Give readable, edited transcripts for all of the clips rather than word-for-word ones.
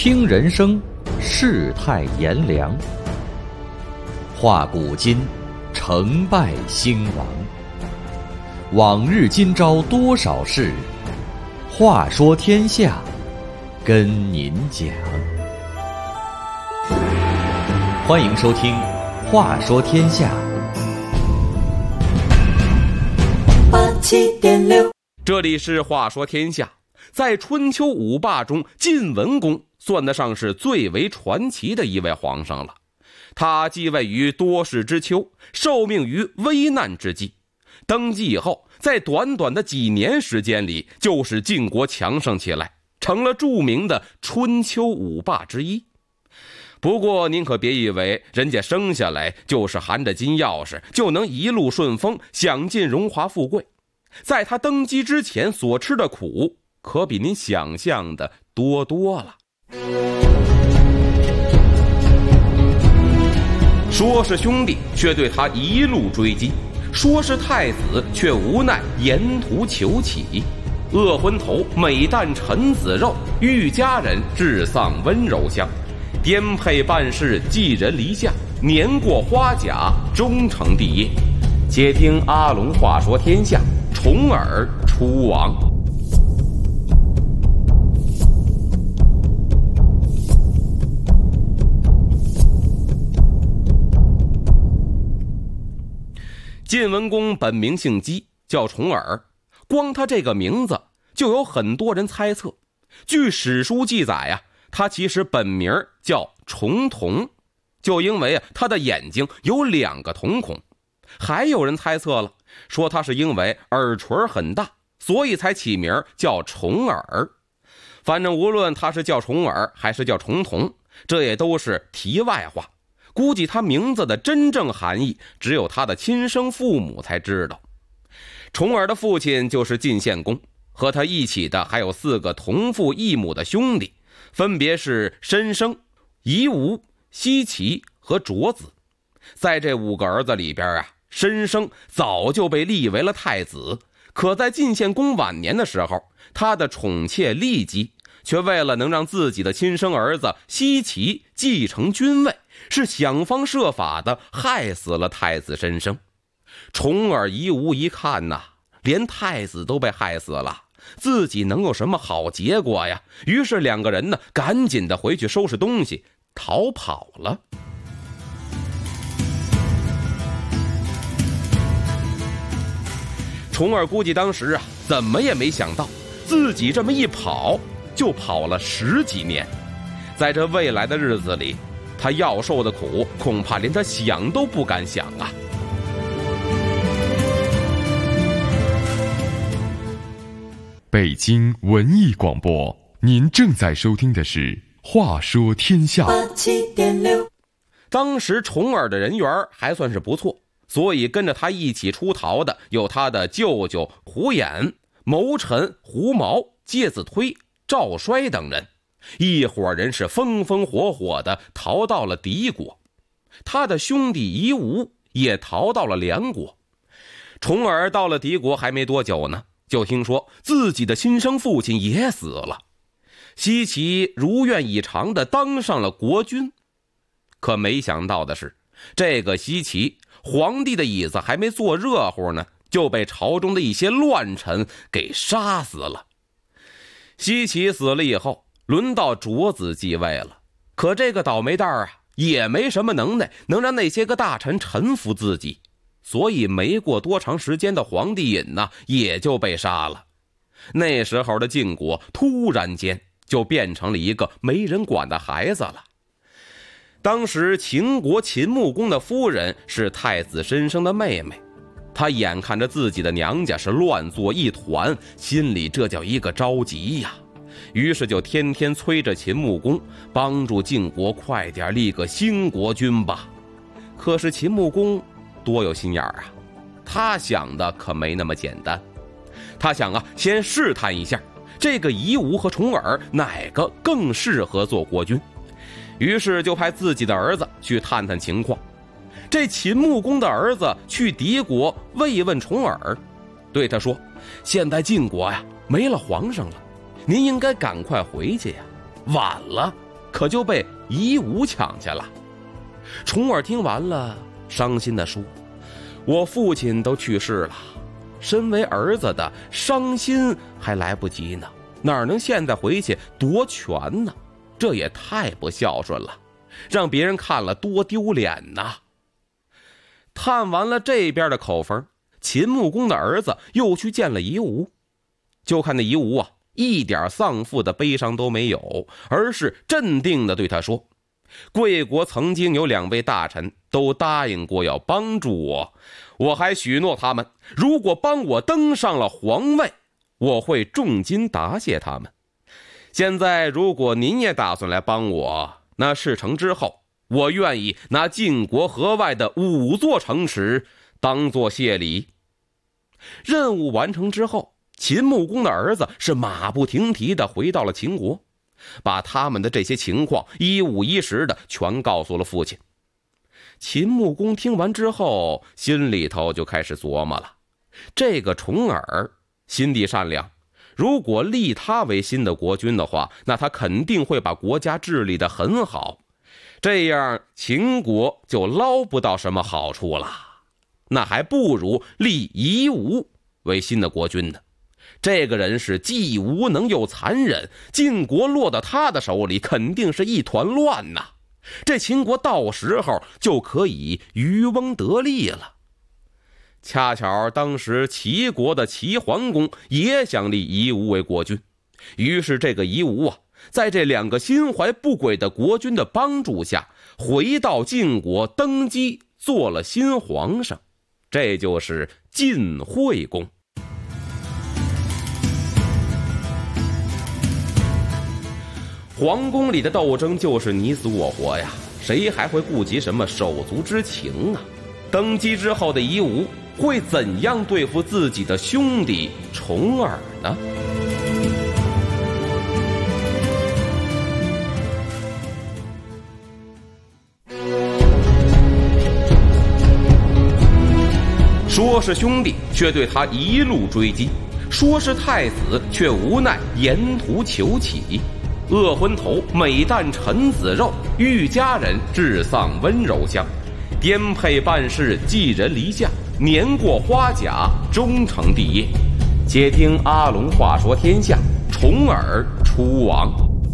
听人生，世态炎凉，话古今，成败兴亡。往日今朝多少事，话说天下，跟您讲。欢迎收听《话说天下》。 87.6，这里是话说天下。在春秋五霸中，晋文公算得上是最为传奇的一位皇上了。他继位于多事之秋，受命于危难之际。登基以后，在短短的几年时间里，就使晋国强盛起来，成了著名的春秋五霸之一。不过您可别以为人家生下来就是含着金钥匙，就能一路顺风，享尽荣华富贵。在他登基之前所吃的苦，可比您想象的多多了。说是兄弟，却对他一路追击；说是太子，却无奈沿途求起。饿昏头，每啖陈子肉；欲佳人，致丧温柔乡。颠沛办事，寄人篱下；年过花甲，终成帝业。且听阿龙话说天下，重耳出王。晋文公本名姓姬，叫重耳。光他这个名字就有很多人猜测。据史书记载啊，他其实本名叫重瞳，就因为他的眼睛有2个瞳孔。还有人猜测了，说他是因为耳垂很大，所以才起名叫重耳。反正无论他是叫重耳还是叫重瞳，这也都是题外话。估计他名字的真正含义，只有他的亲生父母才知道。重耳的父亲就是晋献公，和他一起的还有4个同父异母的兄弟，分别是申生、夷吾、奚齐和卓子。在这5个儿子里边啊，申生早就被立为了太子，可在晋献公晚年的时候，他的宠妾骊姬却为了能让自己的亲生儿子奚齐继承君位，是想方设法的害死了太子申生。重耳夷吾一看呐，连太子都被害死了，自己能有什么好结果呀？于是2个人呢，赶紧的回去收拾东西，逃跑了。重耳估计当时啊，怎么也没想到，自己这么一跑，就跑了10几年。在这未来的日子里，他要受的苦，恐怕连他想都不敢想啊。 北京文艺广播，您正在收听的是《话说天下》。 87.6，当时重耳的人缘还算是不错，所以跟着他一起出逃的有他的舅舅胡衍、谋臣胡毛、介子推、赵衰等人。一伙人是风风火火的逃到了敌国，他的兄弟夷吾也逃到了梁国。重耳到了敌国还没多久呢，就听说自己的亲生父亲也死了。奚齐如愿以偿的当上了国君，可没想到的是，这个奚齐皇帝的椅子还没坐热乎呢，就被朝中的一些乱臣给杀死了。奚齐死了以后，轮到卓子继位了，可这个倒霉蛋啊，也没什么能耐，能让那些个大臣臣服自己，所以没过多长时间的皇帝瘾呢，也就被杀了。那时候的晋国突然间就变成了一个没人管的孩子了。当时秦国秦穆公的夫人是太子申生的妹妹，她眼看着自己的娘家是乱作一团，心里这叫一个着急呀。于是就天天催着秦穆公帮助晋国快点立个新国君吧。可是秦穆公多有心眼啊，他想的可没那么简单。他想啊，先试探一下这个夷吾和重耳哪个更适合做国君，于是就派自己的儿子去探探情况。这秦穆公的儿子去敌国慰问重耳，对他说，现在晋国呀没了皇上了，您应该赶快回去呀，晚了可就被夷吾抢去了。重耳听完了，伤心地说：我父亲都去世了，身为儿子的伤心还来不及呢，哪能现在回去夺权呢？这也太不孝顺了，让别人看了多丢脸呐！探完了这边的口风，秦穆公的儿子又去见了夷吾。就看那夷吾啊，一点丧父的悲伤都没有，而是镇定地对他说：贵国曾经有2位大臣都答应过要帮助我，我还许诺他们，如果帮我登上了皇位，我会重金答谢他们。现在如果您也打算来帮我，那事成之后，我愿意拿晋国河外的5座城池当作谢礼。任务完成之后，秦穆公的儿子是马不停蹄地回到了秦国，把他们的这些情况一五一十的全告诉了父亲。秦穆公听完之后，心里头就开始琢磨了，这个重耳心地善良，如果立他为新的国君的话，那他肯定会把国家治理得很好，这样秦国就捞不到什么好处了，那还不如立夷吾为新的国君呢。这个人是既无能又残忍，晋国落到他的手里肯定是一团乱呐，这秦国到时候就可以渔翁得利了。恰巧当时齐国的齐桓公也想立夷吾为国君，于是这个夷吾啊，在这2个心怀不轨的国君的帮助下，回到晋国登基做了新皇上，这就是晋惠公。皇宫里的斗争就是你死我活呀，谁还会顾及什么手足之情啊？登基之后的夷吾会怎样对付自己的兄弟重耳呢？说是兄弟，却对他一路追击；说是太子，却无奈沿途求乞。饿昏头，每啖陈子肉；欲佳人，至丧温柔乡。颠沛办事，寄人篱下；年过花甲，终成帝业。且听阿龙话说天下，重耳出王。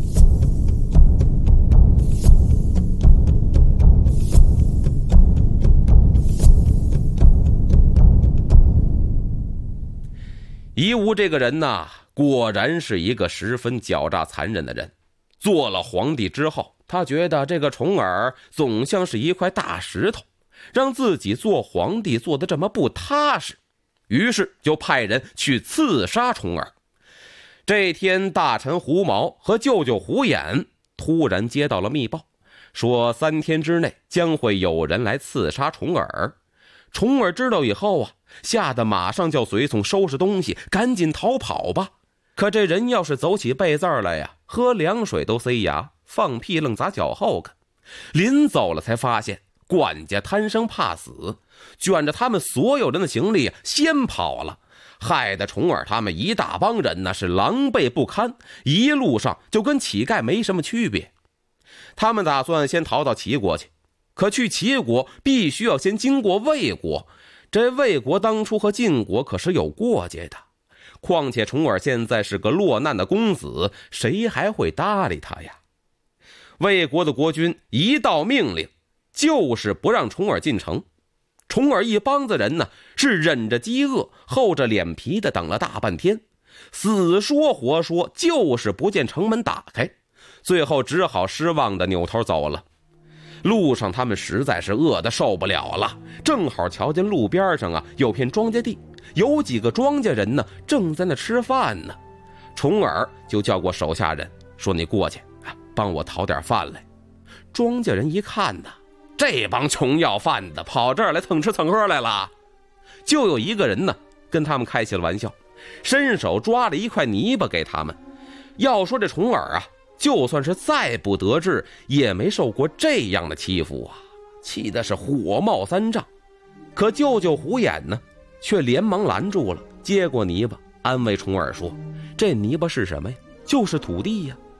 夷吾这个人呐，果然是一个十分狡诈残忍的人。做了皇帝之后，他觉得这个重耳总像是一块大石头，让自己做皇帝做得这么不踏实，于是就派人去刺杀重耳。这天，大臣胡毛和舅舅胡衍突然接到了密报，说3天之内将会有人来刺杀重耳。重耳知道以后啊，吓得马上叫随从收拾东西，赶紧逃跑吧。可这人要是走起背字来呀，喝凉水都塞牙，放屁愣砸脚后跟。临走了才发现管家贪生怕死，卷着他们所有人的行李先跑了，害得重耳他们一大帮人那是狼狈不堪，一路上就跟乞丐没什么区别。他们打算先逃到齐国去，可去齐国必须要先经过魏国，这魏国当初和晋国可是有过节的，况且重耳现在是个落难的公子，谁还会搭理他呀？魏国的国君一道命令，就是不让重耳进城。重耳一帮子人呢，是忍着饥饿，厚着脸皮的等了大半天，死说活说，就是不见城门打开，最后只好失望的扭头走了。路上他们实在是饿得受不了了，正好瞧见路边上啊有片庄稼地，有几个庄稼人呢正在那吃饭呢。重耳就叫过手下人说：“你过去帮我讨点饭来。”庄稼人一看呢，这帮穷要饭的跑这儿来蹭吃蹭喝来了。就有一个人呢跟他们开起了玩笑，伸手抓了一块泥巴给他们。要说这重耳啊，就算是再不得志，也没受过这样的欺负啊，气的是火冒三丈。可舅舅胡衍呢，却连忙拦住了，接过泥巴，安慰重耳说：“这泥巴是什么呀？就是土地呀，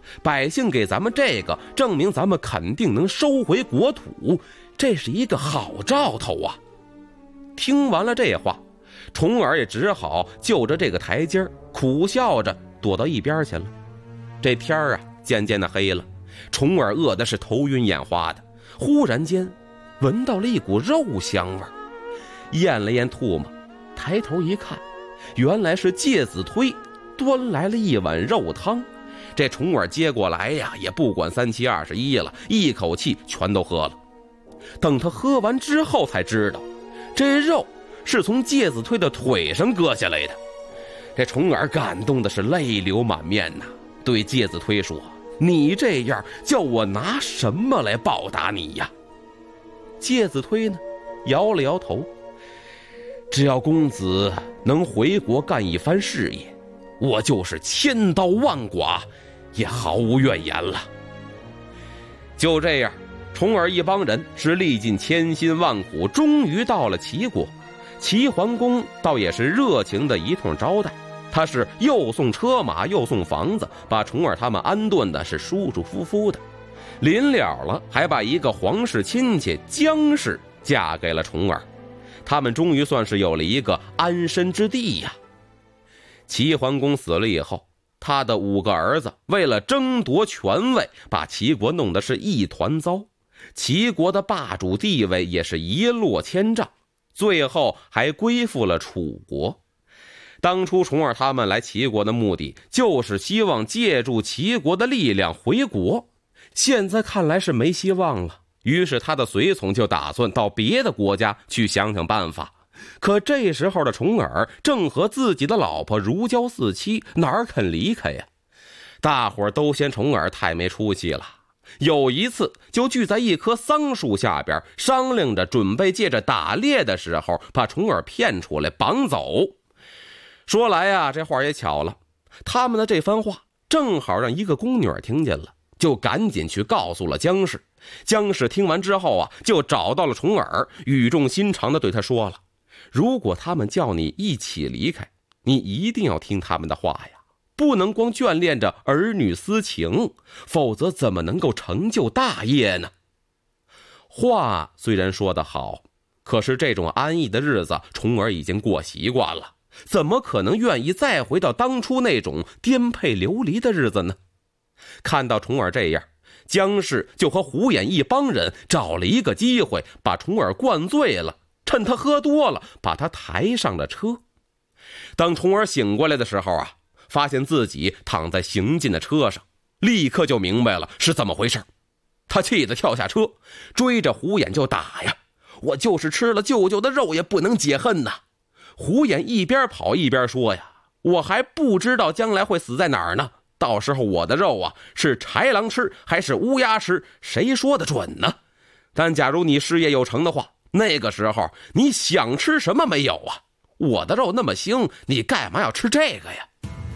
百姓给咱们这个，证明咱们肯定能收回国土，这是一个好兆头啊。听完了这话，重耳也只好就着这个台阶苦笑着躲到一边去了。这天啊渐渐的黑了，重耳饿的是头晕眼花的，忽然间闻到了一股肉香味，咽了咽唾沫，抬头一看，原来是介子推端来了一碗肉汤。这重耳接过来呀，也不管3七21了，一口气全都喝了。等他喝完之后才知道，这肉是从介子推的腿上割下来的。这重耳感动的是泪流满面呐，对介子推说：“你这样叫我拿什么来报答你呀？”介子推呢，摇了摇头：“只要公子能回国干一番事业，我就是千刀万剐也毫无怨言了。”就这样，重耳一帮人是历尽千辛万苦，终于到了齐国。齐桓公倒也是热情的一通招待，他是又送车马又送房子，把重耳他们安顿的是舒舒服服的。临了了，还把一个皇室亲戚姜氏嫁给了重耳，他们终于算是有了一个安身之地呀。齐桓公死了以后，他的5个儿子为了争夺权位，把齐国弄得是一团糟，齐国的霸主地位也是一落千丈，最后还归附了楚国。当初重耳他们来齐国的目的，就是希望借助齐国的力量回国，现在看来是没希望了。于是他的随从就打算到别的国家去想想办法。可这时候的重耳正和自己的老婆如胶似漆，哪肯离开呀？大伙儿都嫌重耳太没出息了。有一次就聚在一棵桑树下边，商量着准备借着打猎的时候把重耳骗出来绑走。说来呀，这话也巧了，他们的这番话正好让一个宫女听见了，就赶紧去告诉了姜氏。姜氏听完之后啊，就找到了重耳，语重心长地对他说了：如果他们叫你一起离开，你一定要听他们的话呀，不能光眷恋着儿女私情，否则怎么能够成就大业呢？话虽然说得好，可是这种安逸的日子重耳已经过习惯了，怎么可能愿意再回到当初那种颠沛流离的日子呢？看到重耳这样，姜氏就和胡衍一帮人找了一个机会，把重耳灌醉了，趁他喝多了，把他抬上了车。当重耳醒过来的时候啊，发现自己躺在行进的车上，立刻就明白了是怎么回事。他气得跳下车，追着胡衍就打呀：我就是吃了舅舅的肉也不能解恨呐！胡衍一边跑一边说呀：我还不知道将来会死在哪儿呢，到时候我的肉啊，是豺狼吃还是乌鸦吃，谁说得准呢？但假如你事业有成的话，那个时候你想吃什么没有啊？我的肉那么腥，你干嘛要吃这个呀？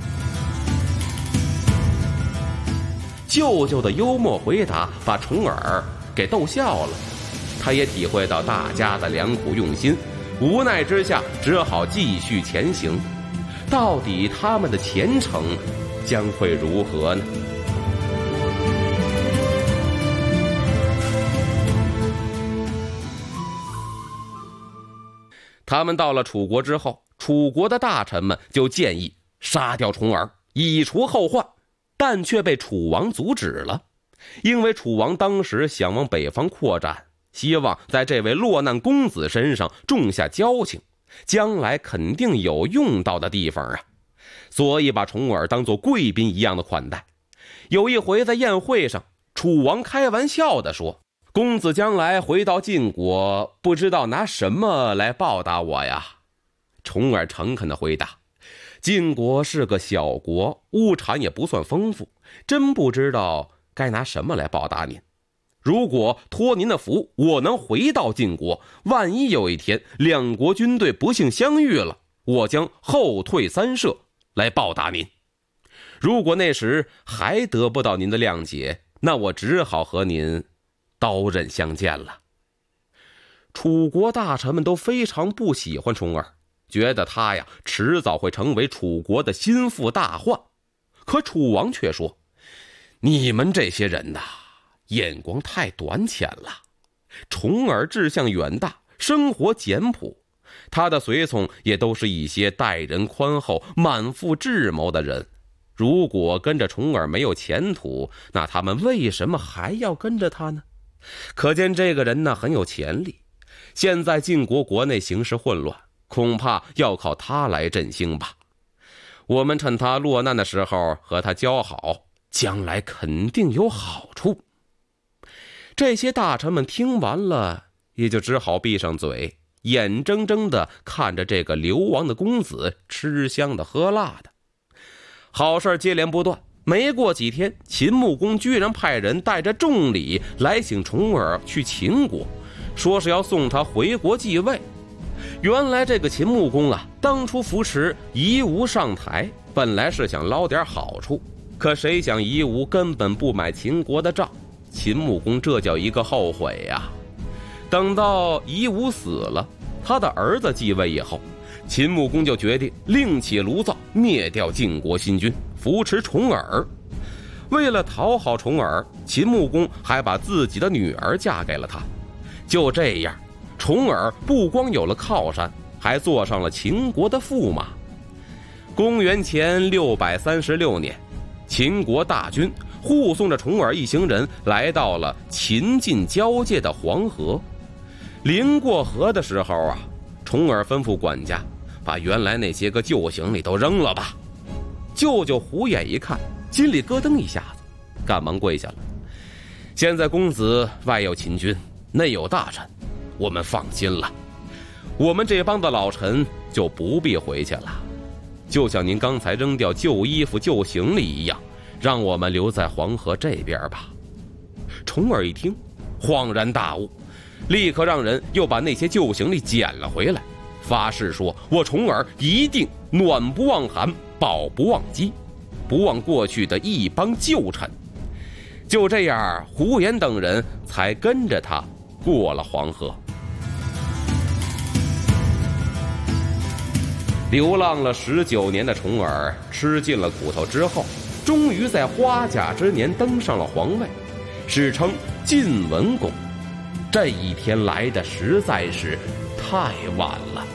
舅舅的幽默回答把重耳给逗笑了，他也体会到大家的良苦用心，无奈之下只好继续前行。到底他们的前程将会如何呢？他们到了楚国之后，楚国的大臣们就建议杀掉重耳，以除后患，但却被楚王阻止了。因为楚王当时想往北方扩展，希望在这位落难公子身上种下交情，将来肯定有用到的地方啊，所以把重耳当作贵宾一样的款待。有一回在宴会上，楚王开玩笑地说：公子将来回到晋国，不知道拿什么来报答我呀？重耳诚恳地回答：晋国是个小国，物产也不算丰富，真不知道该拿什么来报答您。如果托您的福，我能回到晋国，万一有一天两国军队不幸相遇了，我将后退3舍来报答您。如果那时还得不到您的谅解，那我只好和您刀刃相见了。楚国大臣们都非常不喜欢重耳，觉得他呀迟早会成为楚国的心腹大患。可楚王却说： 你们这些人呐，眼光太短浅了。重耳志向远大，生活简朴，他的随从也都是一些待人宽厚、满腹智谋的人。如果跟着重耳没有前途，那他们为什么还要跟着他呢？可见这个人呢很有潜力。现在晋国国内形势混乱，恐怕要靠他来振兴吧。我们趁他落难的时候和他交好，将来肯定有好处。这些大臣们听完了，也就只好闭上嘴，眼睁睁地看着这个流亡的公子吃香的喝辣的。好事接连不断，没过几天，秦穆公居然派人带着重礼来请重耳去秦国，说是要送他回国继位。原来这个秦穆公啊，当初扶持夷吾上台，本来是想捞点好处，可谁想夷吾根本不买秦国的账，秦穆公这叫一个后悔呀。等到夷吾死了，他的儿子继位以后，秦穆公就决定另起炉灶，灭掉晋国新君，扶持重耳。为了讨好重耳，秦穆公还把自己的女儿嫁给了他。就这样，重耳不光有了靠山，还坐上了秦国的驸马。公元前636年，秦国大军护送着重耳一行人来到了秦晋交界的黄河。临过河的时候啊，重耳吩咐管家把原来那些个旧行李都扔了吧。舅舅虎眼一看，心里咯噔一下子，赶忙跪下了。现在公子外有秦军，内有大臣，我们放心了，我们这帮的老臣就不必回去了，就像您刚才扔掉旧衣服旧行李一样，让我们留在黄河这边吧。重耳一听恍然大悟，立刻让人又把那些旧行李捡了回来，发誓说我重耳一定暖不忘寒，饱不忘饥，不忘过去的一帮旧臣。就这样，胡言等人才跟着他过了黄河。流浪了19年的重耳吃尽了苦头之后，终于在花甲之年登上了皇位，史称晋文公。这一天来的实在是太晚了。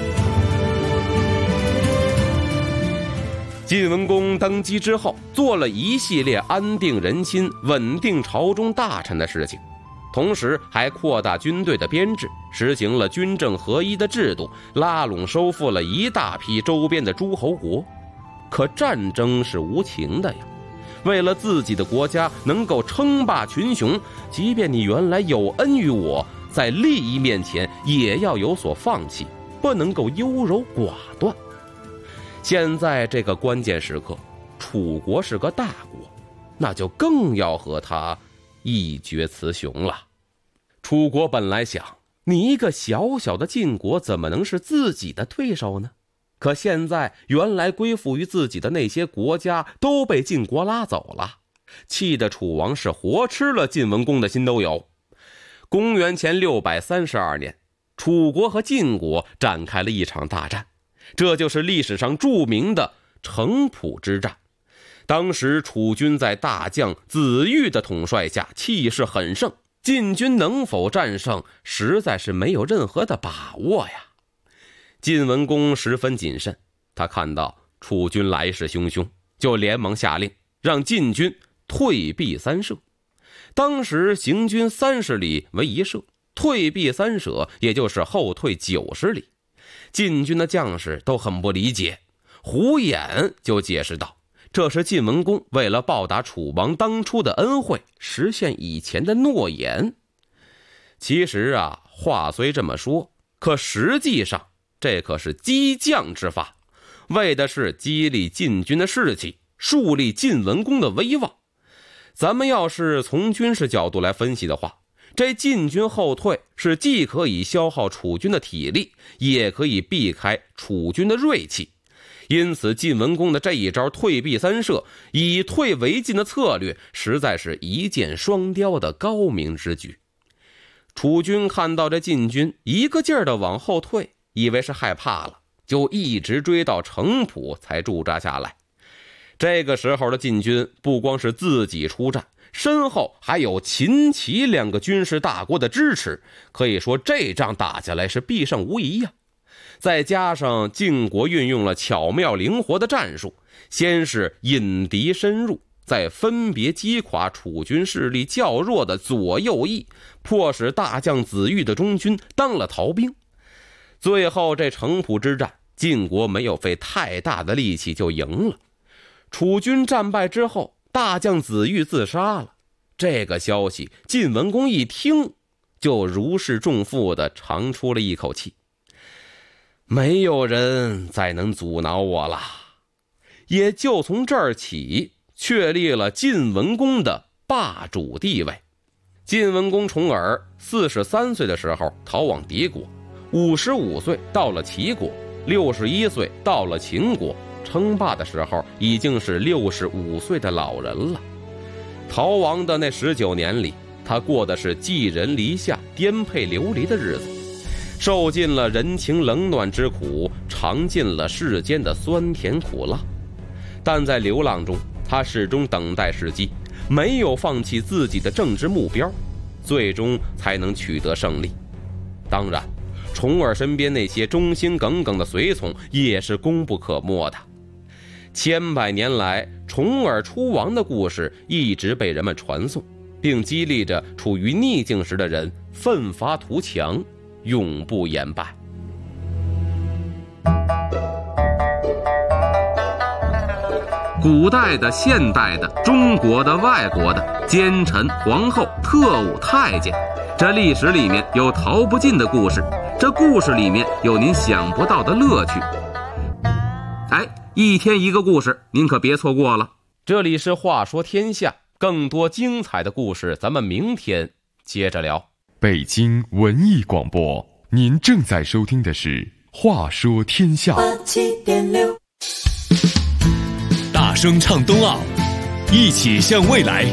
晋文公登基之后，做了一系列安定人心、稳定朝中大臣的事情，同时还扩大军队的编制，实行了军政合一的制度，拉拢收复了一大批周边的诸侯国。可战争是无情的呀，为了自己的国家能够称霸群雄，即便你原来有恩于我，在利益面前也要有所放弃，不能够优柔寡断。现在这个关键时刻，楚国是个大国，那就更要和他一决雌雄了。楚国本来想，你一个小小的晋国怎么能是自己的对手呢？可现在原来归附于自己的那些国家都被晋国拉走了，气得楚王是活吃了晋文公的心都有。公元前632年，楚国和晋国展开了一场大战，这就是历史上著名的城濮之战。当时楚军在大将子玉的统帅下气势很盛，晋军能否战胜实在是没有任何的把握呀。晋文公十分谨慎，他看到楚军来势汹汹，就连忙下令让晋军退避三舍。当时行军30里为一舍，退避三舍也就是后退90里。晋军的将士都很不理解，虎眼就解释道，这是晋文公为了报答楚王当初的恩惠，实现以前的诺言。其实啊，话虽这么说，可实际上这可是激将之法，为的是激励晋军的士气，树立晋文公的威望。咱们要是从军事角度来分析的话，这晋军后退是既可以消耗楚军的体力，也可以避开楚军的锐气。因此晋文公的这一招退避三舍，以退为进的策略，实在是一箭双雕的高明之举。楚军看到这晋军一个劲儿的往后退，以为是害怕了，就一直追到城濮才驻扎下来。 这个时候的晋军不光是自己出战，身后还有秦齐2个军事大国的支持，可以说这仗打下来是必胜无疑呀。再加上晋国运用了巧妙灵活的战术，先是引敌深入，再分别击垮楚军势力较弱的左右翼，迫使大将子玉的中军当了逃兵。最后这城濮之战，晋国没有费太大的力气就赢了。楚军战败之后，大将子玉自杀了。这个消息晋文公一听，就如释重负地长出了一口气。没有人再能阻挠我了。也就从这儿起，确立了晋文公的霸主地位。晋文公重耳43岁的时候逃往敌国，55岁到了齐国，61岁到了秦国，称霸的时候已经是65岁的老人了。逃亡的那19年里，他过的是寄人篱下、颠沛流离的日子，受尽了人情冷暖之苦，尝尽了世间的酸甜苦辣。但在流浪中，他始终等待时机，没有放弃自己的政治目标，最终才能取得胜利。当然，重耳身边那些忠心耿耿的随从也是功不可没的。千百年来，重耳出亡的故事一直被人们传颂，并激励着处于逆境时的人奋发图强，永不言败。古代的、现代的、中国的、外国的，奸臣、皇后、特务、太监，这历史里面有逃不尽的故事，这故事里面有您想不到的乐趣。一天一个故事，您可别错过了。这里是话说天下，更多精彩的故事咱们明天接着聊。 北京文艺广播，您正在收听的是话说天下。 87.6， 大声唱冬奥，一起向未来。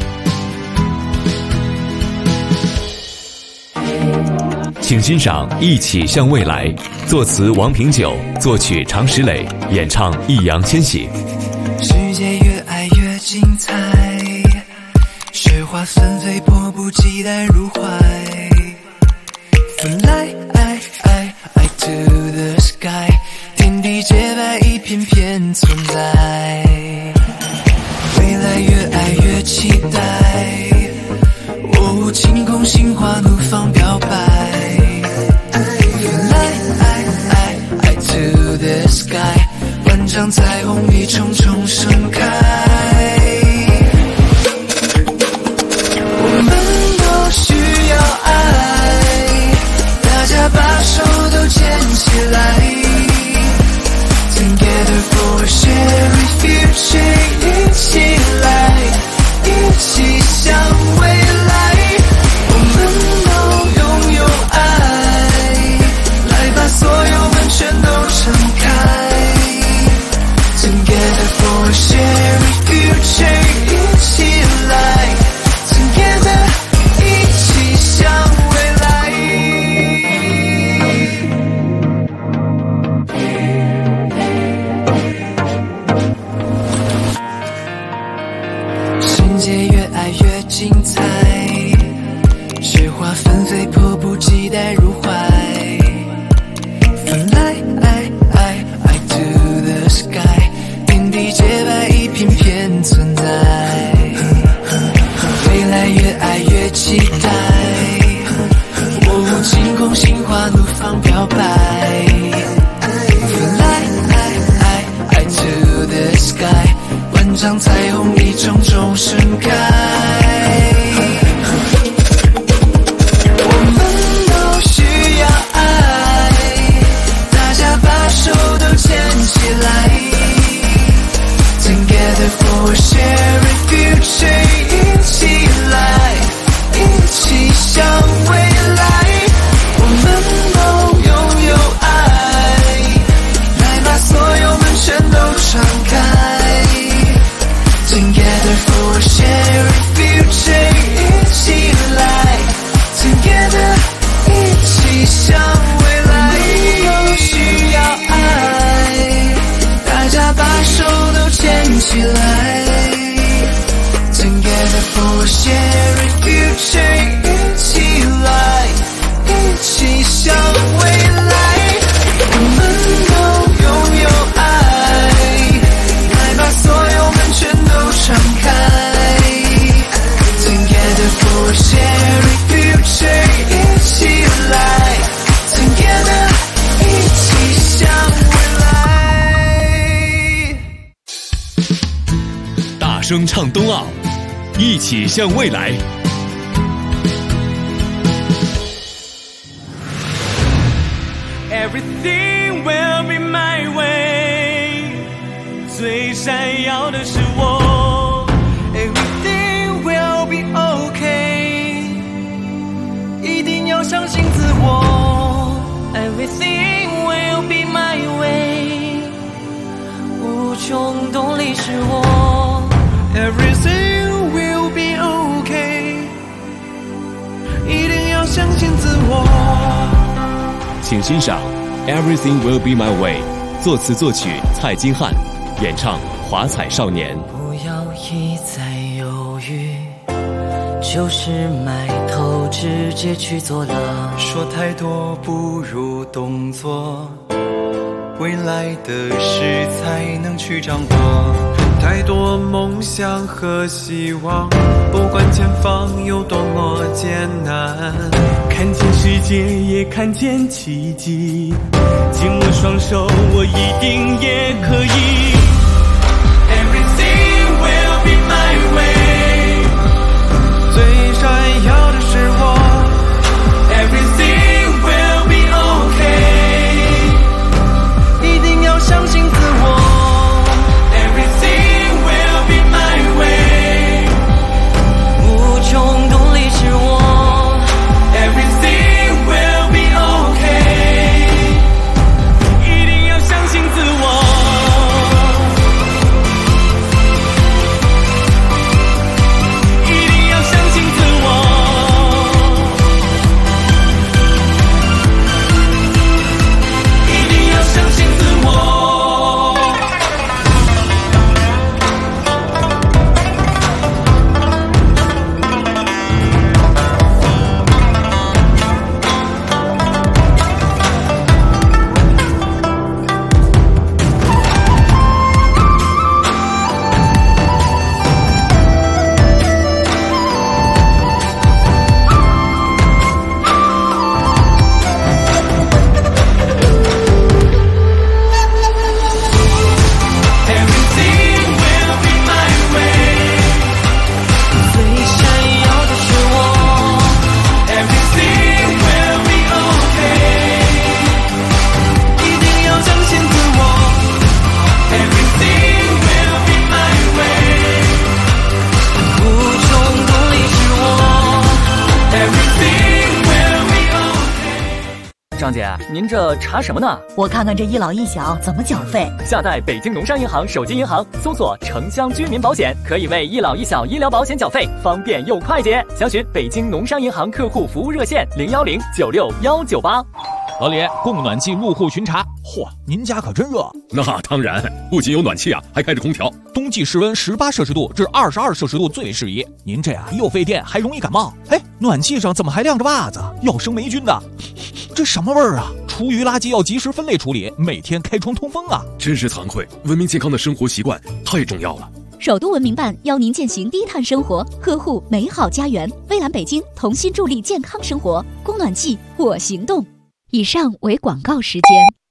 请欣赏《一起向未来》，作词王平久，作曲常石磊，演唱易烊千玺。 世界越爱越精彩，雪花纷飞，迫不及待入怀。Fly to the sky， 天地洁白，一片片存在。未来越爱越期待，晴空心花怒放表白。Fly to the sky， 万丈彩虹一重重盛开。我们都需要爱，大家把手都牵起声唱冬奥，一起向未来。 Everything will be my way， 最闪耀的是我。Everything will be okay， 一定要相信自我。Everything will be my way， 无穷动力是我。Everything will be okay， 一定要相信自我。 请欣赏 Everything Will Be My Way， 作词作曲蔡金汉，演唱华彩少年。 不要一再犹豫，就是埋头直接去做了。 说太多不如动作，未来的事才能去掌握。太多梦想和希望，不管前方有多么艰难。看见世界，也看见奇迹，紧握双手，我一定也可以。Everything will be my way， 最闪耀的是我。Everything will be okay， 一定要相信自我。无穷动力是我 ，Everything will be okay， 一定要相信自我，一定要相信自我，一定要相信自我。 张姐，您这查什么呢？ 我看看这一老一小怎么缴费。 下载北京农商银行手机银行，搜索城乡居民保险，可以为一老一小医疗保险缴费，方便又快捷。详询北京农商银行客户服务热线010961198。 老李，供暖气入户巡查。嚯，您家可真热。 那当然，不仅有暖气啊，还开着空调。 冬季室温18摄氏度至22摄氏度最适宜。您这又费电，还容易感冒。哎，暖气上怎么还晾着袜子？要生霉菌的。这什么味儿啊？厨余垃圾要及时分类处理，每天开窗通风啊！ 真是惭愧，文明健康的生活习惯太重要了。 首都文明办邀您践行低碳生活，呵护美好家园。蔚蓝北京同心助力健康生活，供暖季我行动。以上为广告时间。